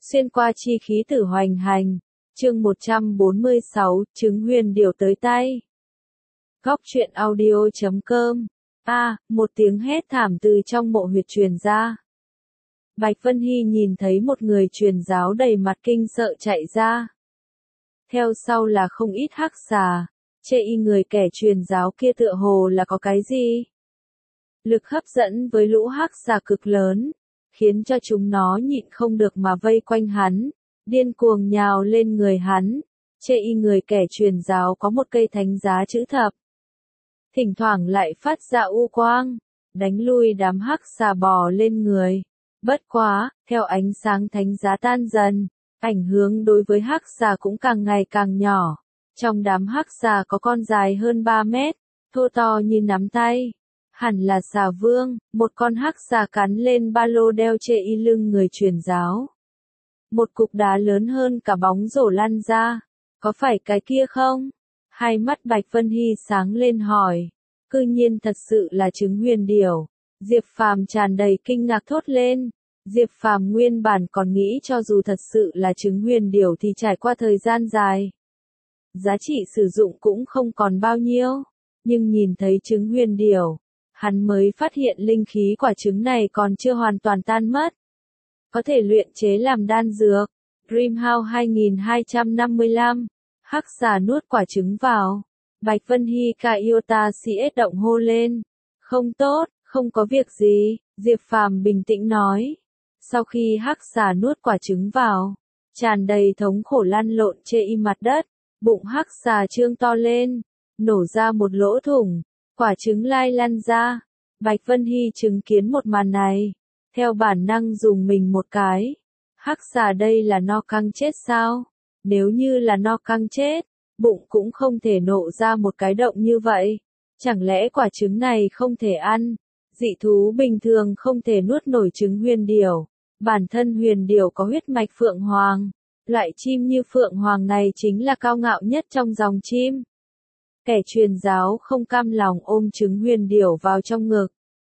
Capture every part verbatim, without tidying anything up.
Xuyên qua chi khí tử hoành hành. Chương một trăm bốn mươi sáu, chứng huyền điểu tới tay. Góc truyện audio chấm com. A, một tiếng hét thảm từ trong mộ huyệt truyền ra. Bạch Vân Hy nhìn thấy một người truyền giáo đầy mặt kinh sợ chạy ra. Theo sau là không ít hắc xà, chê y người kẻ truyền giáo kia tựa hồ là có cái gì. Lực hấp dẫn với lũ hắc xà cực lớn, khiến cho chúng nó nhịn không được mà vây quanh hắn, điên cuồng nhào lên người hắn, chê y người kẻ truyền giáo có một cây thánh giá chữ thập. Thỉnh thoảng lại phát ra u quang, đánh lui đám hắc xà bò lên người. Bất quá, theo ánh sáng thánh giá tan dần, ảnh hưởng đối với hắc xà cũng càng ngày càng nhỏ. Trong đám hắc xà có con dài hơn ba mét, thô to như nắm tay. Hẳn là xà vương, một con hắc xà cắn lên ba lô đeo chê y lưng người truyền giáo. Một cục đá lớn hơn cả bóng rổ lăn ra, có phải cái kia không? Hai mắt Bạch Vân Hy sáng lên hỏi, cư nhiên thật sự là trứng huyền điểu. Diệp Phàm tràn đầy kinh ngạc thốt lên. Diệp Phàm nguyên bản còn nghĩ cho dù thật sự là trứng huyền điểu thì trải qua thời gian dài, giá trị sử dụng cũng không còn bao nhiêu, nhưng nhìn thấy trứng huyền điểu, hắn mới phát hiện linh khí quả trứng này còn chưa hoàn toàn tan mất. Có thể luyện chế làm đan dược. Dreamhouse hai nghìn hai trăm năm mươi lăm. Hắc xà nuốt quả trứng vào. Bạch Vân Hy ca Iota xê ét động hô lên. Không tốt, không có việc gì, Diệp Phàm bình tĩnh nói. Sau khi hắc xà nuốt quả trứng vào, tràn đầy thống khổ lăn lộn chê y mặt đất, bụng hắc xà trương to lên, nổ ra một lỗ thủng, quả trứng lai lăn ra. Bạch Vân Hy chứng kiến một màn này, theo bản năng dùng mình một cái. Hắc xà đây là no căng chết sao? Nếu như là no căng chết, bụng cũng không thể nổ ra một cái động như vậy. Chẳng lẽ quả trứng này không thể ăn? Dị thú bình thường không thể nuốt nổi trứng huyền điểu. Bản thân huyền điểu có huyết mạch phượng hoàng. Loại chim như phượng hoàng này chính là cao ngạo nhất trong dòng chim. Kẻ truyền giáo không cam lòng ôm trứng huyền điểu vào trong ngực.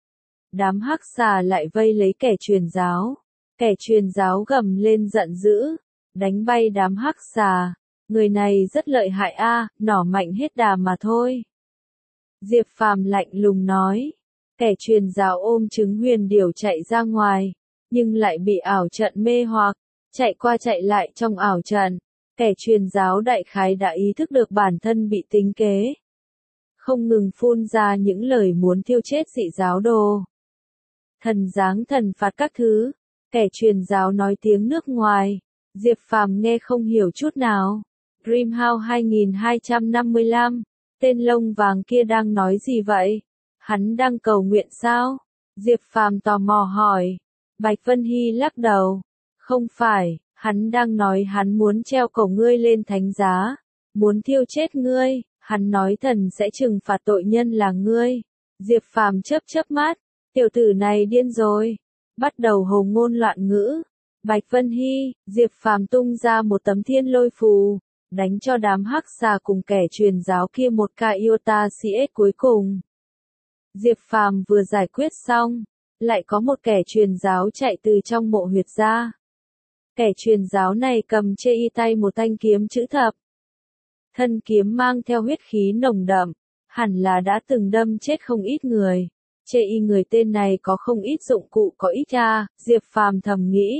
Đám hắc xà lại vây lấy kẻ truyền giáo. Kẻ truyền giáo gầm lên giận dữ, đánh bay đám hắc xà. Người này rất lợi hại a, à, nỏ mạnh hết đà mà thôi. Diệp Phàm lạnh lùng nói. Kẻ truyền giáo ôm trứng huyền điểu chạy ra ngoài, nhưng lại bị ảo trận mê hoặc, chạy qua chạy lại trong ảo trận. Kẻ truyền giáo đại khái đã ý thức được bản thân bị tính kế, không ngừng phun ra những lời muốn thiêu chết dị giáo đồ. Thần giáng thần phạt các thứ, kẻ truyền giáo nói tiếng nước ngoài, Diệp Phàm nghe không hiểu chút nào. Dreamhouse hai nghìn hai trăm năm mươi lăm, tên lông vàng kia đang nói gì vậy? Hắn đang cầu nguyện sao? Diệp Phàm tò mò hỏi. Bạch Vân Hy lắc đầu. Không phải, hắn đang nói hắn muốn treo cổ ngươi lên thánh giá, muốn thiêu chết ngươi, hắn nói thần sẽ trừng phạt tội nhân là ngươi. Diệp Phàm chớp chớp mắt, tiểu tử này điên rồi, bắt đầu hồ ngôn loạn ngữ. Bạch Vân Hy, Diệp Phàm tung ra một tấm thiên lôi phù, đánh cho đám hắc xà cùng kẻ truyền giáo kia một ca Iota xê ét cuối cùng. Diệp Phàm vừa giải quyết xong, lại có một kẻ truyền giáo chạy từ trong mộ huyệt ra. Kẻ truyền giáo này cầm chê y tay một thanh kiếm chữ thập. Thân kiếm mang theo huyết khí nồng đậm, hẳn là đã từng đâm chết không ít người. Chê y người tên này có không ít dụng cụ có ích ra, Diệp Phàm thầm nghĩ.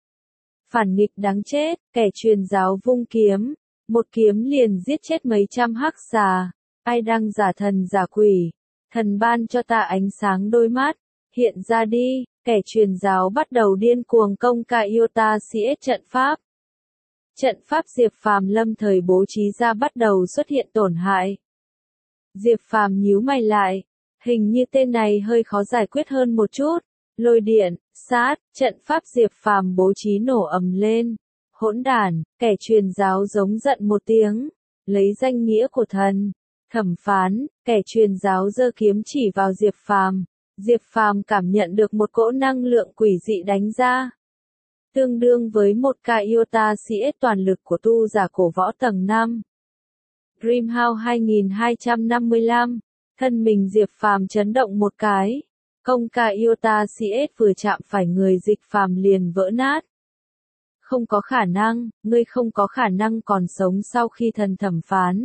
Phản nghịch đáng chết, kẻ truyền giáo vung kiếm, một kiếm liền giết chết mấy trăm hắc xà. Ai đang giả thần giả quỷ? Thần ban cho ta ánh sáng đôi mắt, hiện ra đi. Kẻ truyền giáo bắt đầu điên cuồng công ca Iota xê ét trận pháp. Trận pháp Diệp Phàm lâm thời bố trí ra bắt đầu xuất hiện tổn hại. Diệp Phàm nhíu mày lại, hình như tên này hơi khó giải quyết hơn một chút. Lôi điện, sát, trận pháp Diệp Phàm bố trí nổ ầm lên. Hỗn đản, kẻ truyền giáo giống giận một tiếng, lấy danh nghĩa của thần, thẩm phán, kẻ truyền giáo giơ kiếm chỉ vào Diệp Phàm. Diệp Phàm cảm nhận được một cỗ năng lượng quỷ dị đánh ra, tương đương với một ca Iota xê ét toàn lực của tu giả cổ võ tầng năm. Dreamhouse hai nghìn hai trăm năm mươi lăm, thân mình Diệp Phàm chấn động một cái, công ca Iota xê ét vừa chạm phải người Dịch Phàm liền vỡ nát. Không có khả năng, ngươi không có khả năng còn sống sau khi thần thẩm phán.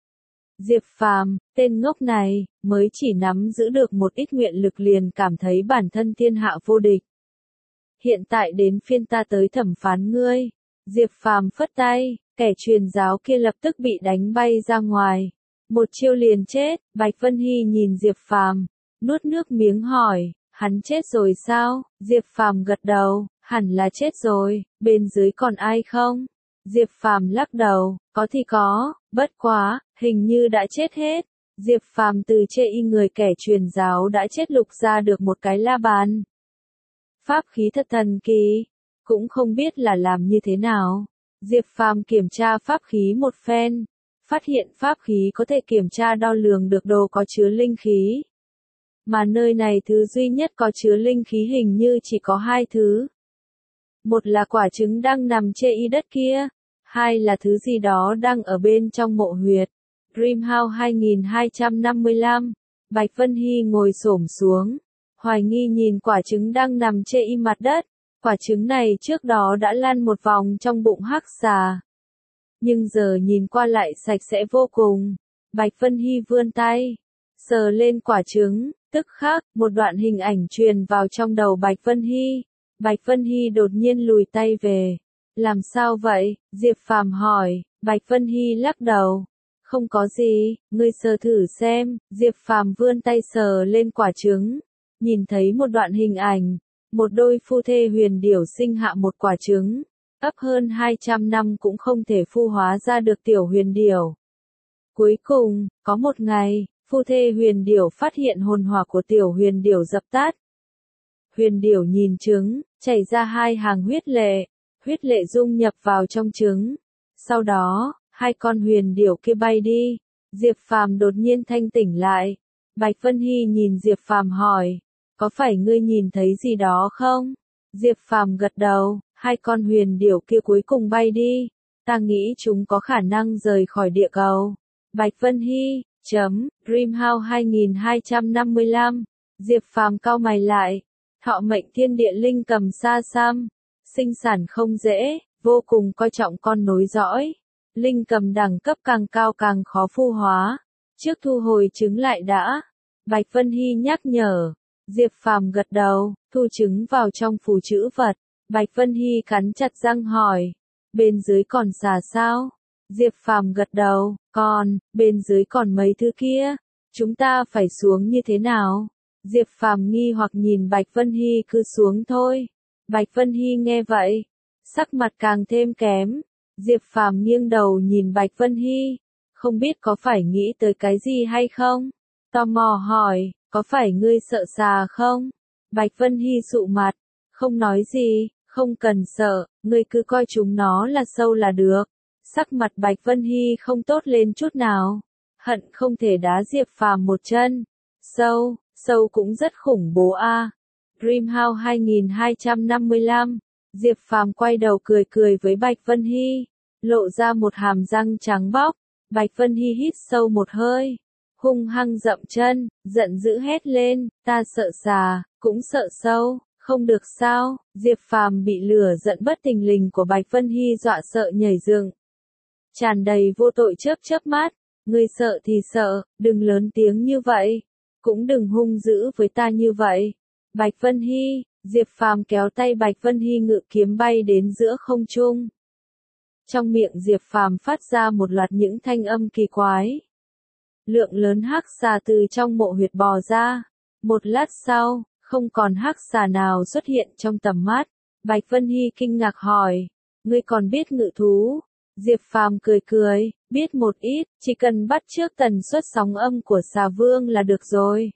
Diệp Phàm, tên ngốc này, mới chỉ nắm giữ được một ít nguyện lực liền cảm thấy bản thân thiên hạ vô địch. Hiện tại đến phiên ta tới thẩm phán ngươi. Diệp Phàm phất tay, kẻ truyền giáo kia lập tức bị đánh bay ra ngoài. Một chiêu liền chết. Bạch Vân Hy nhìn Diệp Phàm, nuốt nước miếng hỏi, hắn chết rồi sao? Diệp Phàm gật đầu, hẳn là chết rồi, bên dưới còn ai không? Diệp Phàm lắc đầu, có thì có, bất quá, hình như đã chết hết. Diệp Phàm từ chê y người kẻ truyền giáo đã chết lục ra được một cái la bàn. Pháp khí thật thần kỳ, cũng không biết là làm như thế nào. Diệp Phàm kiểm tra pháp khí một phen, phát hiện pháp khí có thể kiểm tra đo lường được đồ có chứa linh khí. Mà nơi này thứ duy nhất có chứa linh khí hình như chỉ có hai thứ. Một là quả trứng đang nằm chê y đất kia, hai là thứ gì đó đang ở bên trong mộ huyệt. Dreamhouse hai nghìn hai trăm năm mươi lăm, Bạch Vân Hy ngồi xổm xuống, hoài nghi nhìn quả trứng đang nằm chê y mặt đất. Quả trứng này trước đó đã lăn một vòng trong bụng hắc xà, nhưng giờ nhìn qua lại sạch sẽ vô cùng. Bạch Vân Hy vươn tay, sờ lên quả trứng, tức khắc, một đoạn hình ảnh truyền vào trong đầu Bạch Vân Hy. Bạch Vân Hy đột nhiên lùi tay về. Làm sao vậy? Diệp Phàm hỏi. Bạch Vân Hy lắc đầu. Không có gì, ngươi sờ thử xem. Diệp Phàm vươn tay sờ lên quả trứng, nhìn thấy một đoạn hình ảnh. Một đôi phu thê huyền điểu sinh hạ một quả trứng, ấp hơn hai trăm năm cũng không thể phu hóa ra được tiểu huyền điểu. Cuối cùng, có một ngày, phu thê huyền điểu phát hiện hồn hỏa của tiểu huyền điểu dập tắt. Huyền điểu nhìn trứng, chảy ra hai hàng huyết lệ, huyết lệ dung nhập vào trong trứng. Sau đó, hai con huyền điểu kia bay đi. Diệp Phàm đột nhiên thanh tỉnh lại. Bạch Vân Hy nhìn Diệp Phàm hỏi, có phải ngươi nhìn thấy gì đó không? Diệp Phàm gật đầu, hai con huyền điểu kia cuối cùng bay đi. Ta nghĩ chúng có khả năng rời khỏi địa cầu. Bạch Vân Hy, chấm, Dreamhouse hai nghìn hai trăm năm mươi lăm. Diệp Phàm cau mày lại. Thọ mệnh thiên địa linh cầm sa sam. Sinh sản không dễ, vô cùng coi trọng con nối dõi. Linh cầm đẳng cấp càng cao càng khó phu hóa. Trước thu hồi trứng lại đã. Bạch Vân Hy nhắc nhở. Diệp Phàm gật đầu, thu trứng vào trong phù trữ vật. Bạch Vân Hy cắn chặt răng hỏi, bên dưới còn xà sao? Diệp Phàm gật đầu, còn, bên dưới còn mấy thứ kia, chúng ta phải xuống như thế nào? Diệp Phàm nghi hoặc nhìn Bạch Vân Hy cứ xuống thôi. Bạch Vân Hy nghe vậy, sắc mặt càng thêm kém. Diệp Phàm nghiêng đầu nhìn Bạch Vân Hy, không biết có phải nghĩ tới cái gì hay không? Tò mò hỏi, có phải ngươi sợ xà không? Bạch Vân Hy sụ mặt, không nói gì, không cần sợ, ngươi cứ coi chúng nó là sâu là được. Sắc mặt Bạch Vân Hy không tốt lên chút nào, hận không thể đá Diệp Phàm một chân. Sâu, sâu cũng rất khủng bố a. À. Dreamhouse hai nghìn hai trăm năm mươi lăm, Diệp Phàm quay đầu cười cười với Bạch Vân Hy, lộ ra một hàm răng trắng bóc. Bạch Vân Hy hít sâu một hơi, hung hăng dậm chân, giận dữ hét lên, ta sợ xà, cũng sợ sâu, không được sao? Diệp Phàm bị lửa giận bất thình lình của Bạch Vân Hy dọa sợ nhảy dựng, tràn đầy vô tội chớp chớp mắt, ngươi sợ thì sợ, đừng lớn tiếng như vậy, cũng đừng hung dữ với ta như vậy. Bạch Vân Hy, Diệp Phàm kéo tay Bạch Vân Hy ngự kiếm bay đến giữa không trung. Trong miệng Diệp Phàm phát ra một loạt những thanh âm kỳ quái. Lượng lớn hắc xà từ trong mộ huyệt bò ra. Một lát sau, không còn hắc xà nào xuất hiện trong tầm mắt. Bạch Vân Hy kinh ngạc hỏi, ngươi còn biết ngự thú? Diệp Phàm cười cười, biết một ít, chỉ cần bắt chước tần suất sóng âm của xà vương là được rồi.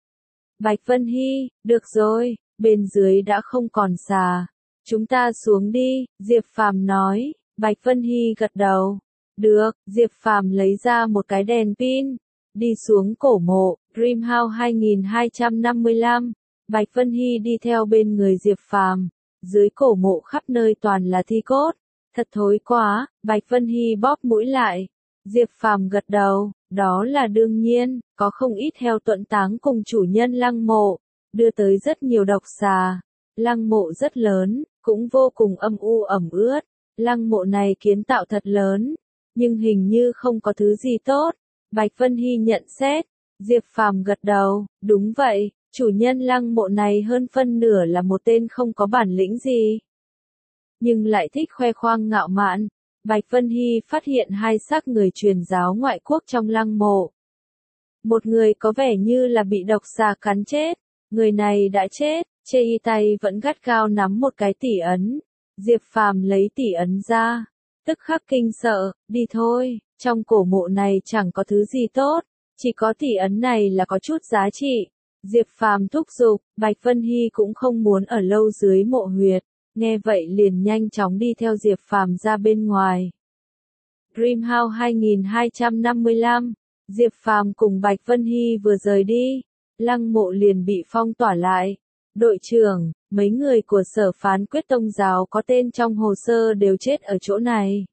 Bạch Vân Hy, được rồi, bên dưới đã không còn xà. Chúng ta xuống đi, Diệp Phàm nói. Bạch Vân Hy gật đầu. Được, Diệp Phàm lấy ra một cái đèn pin, đi xuống cổ mộ. Dreamhouse hai nghìn hai trăm năm mươi lăm. Bạch Vân Hy đi theo bên người Diệp Phàm. Dưới cổ mộ khắp nơi toàn là thi cốt. Thật thối quá, Bạch Vân Hy bóp mũi lại. Diệp Phàm gật đầu, đó là đương nhiên, có không ít heo tuẫn táng cùng chủ nhân lăng mộ, đưa tới rất nhiều độc xà. Lăng mộ rất lớn, cũng vô cùng âm u ẩm ướt. Lăng mộ này kiến tạo thật lớn, nhưng hình như không có thứ gì tốt. Bạch Vân Hy nhận xét. Diệp Phàm gật đầu, đúng vậy, chủ nhân lăng mộ này hơn phân nửa là một tên không có bản lĩnh gì. Nhưng lại thích khoe khoang ngạo mạn. Bạch Vân Hy phát hiện hai xác người truyền giáo ngoại quốc trong lăng mộ. Một người có vẻ như là bị độc xà cắn chết, người này đã chết, chê y tay vẫn gắt gao nắm một cái tỷ ấn. Diệp Phàm lấy tỷ ấn ra, tức khắc kinh sợ, đi thôi, trong cổ mộ này chẳng có thứ gì tốt, chỉ có tỷ ấn này là có chút giá trị. Diệp Phàm thúc giục, Bạch Vân Hy cũng không muốn ở lâu dưới mộ huyệt, nghe vậy liền nhanh chóng đi theo Diệp Phàm ra bên ngoài. Dreamhouse hai nghìn hai trăm năm mươi lăm, Diệp Phàm cùng Bạch Vân Hy vừa rời đi, lăng mộ liền bị phong tỏa lại. Đội trưởng, mấy người của Sở Phán Quyết Tông giáo có tên trong hồ sơ đều chết ở chỗ này.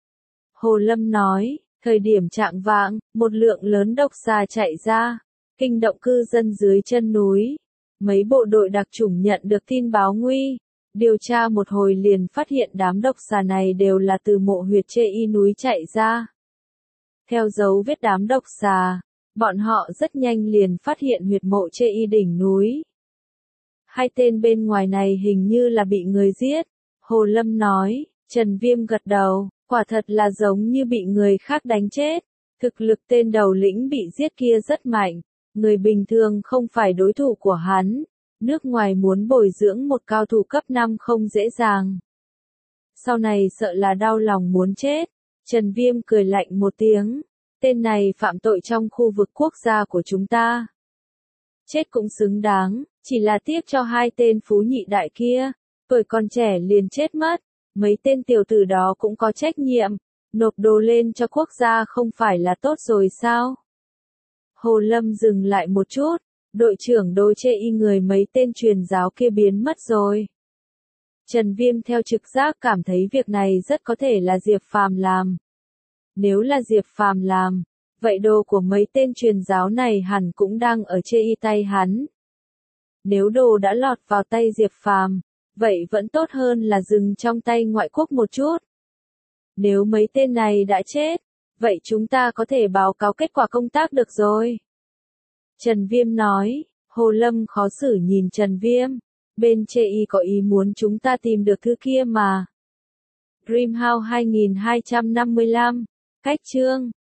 Hồ Lâm nói, thời điểm trạng vạng, một lượng lớn độc xà chạy ra, kinh động cư dân dưới chân núi. Mấy bộ đội đặc chủng nhận được tin báo nguy, điều tra một hồi liền phát hiện đám độc xà này đều là từ mộ huyệt Chê Y núi chạy ra. Theo dấu vết đám độc xà, bọn họ rất nhanh liền phát hiện huyệt mộ Chê Y đỉnh núi. Hai tên bên ngoài này hình như là bị người giết, Hồ Lâm nói. Trần Viêm gật đầu, quả thật là giống như bị người khác đánh chết. Thực lực tên đầu lĩnh bị giết kia rất mạnh, người bình thường không phải đối thủ của hắn. Nước ngoài muốn bồi dưỡng một cao thủ cấp năm không dễ dàng. Sau này sợ là đau lòng muốn chết. Trần Viêm cười lạnh một tiếng, tên này phạm tội trong khu vực quốc gia của chúng ta. Chết cũng xứng đáng, chỉ là tiếc cho hai tên phú nhị đại kia, tuổi còn trẻ liền chết mất, mấy tên tiểu tử đó cũng có trách nhiệm, nộp đồ lên cho quốc gia không phải là tốt rồi sao? Hồ Lâm dừng lại một chút, đội trưởng đối Chê Y người mấy tên truyền giáo kia biến mất rồi. Trần Viêm theo trực giác cảm thấy việc này rất có thể là Diệp Phàm làm. Nếu là Diệp Phàm làm, vậy đồ của mấy tên truyền giáo này hẳn cũng đang ở Chê Y tay hắn. Nếu đồ đã lọt vào tay Diệp Phàm, vậy vẫn tốt hơn là dừng trong tay ngoại quốc một chút. Nếu mấy tên này đã chết, vậy chúng ta có thể báo cáo kết quả công tác được rồi. Trần Viêm nói. Hồ Lâm khó xử nhìn Trần Viêm. Bên Chê Y có ý muốn chúng ta tìm được thứ kia mà. Dreamhouse hai nghìn hai trăm năm mươi lăm. Cách chương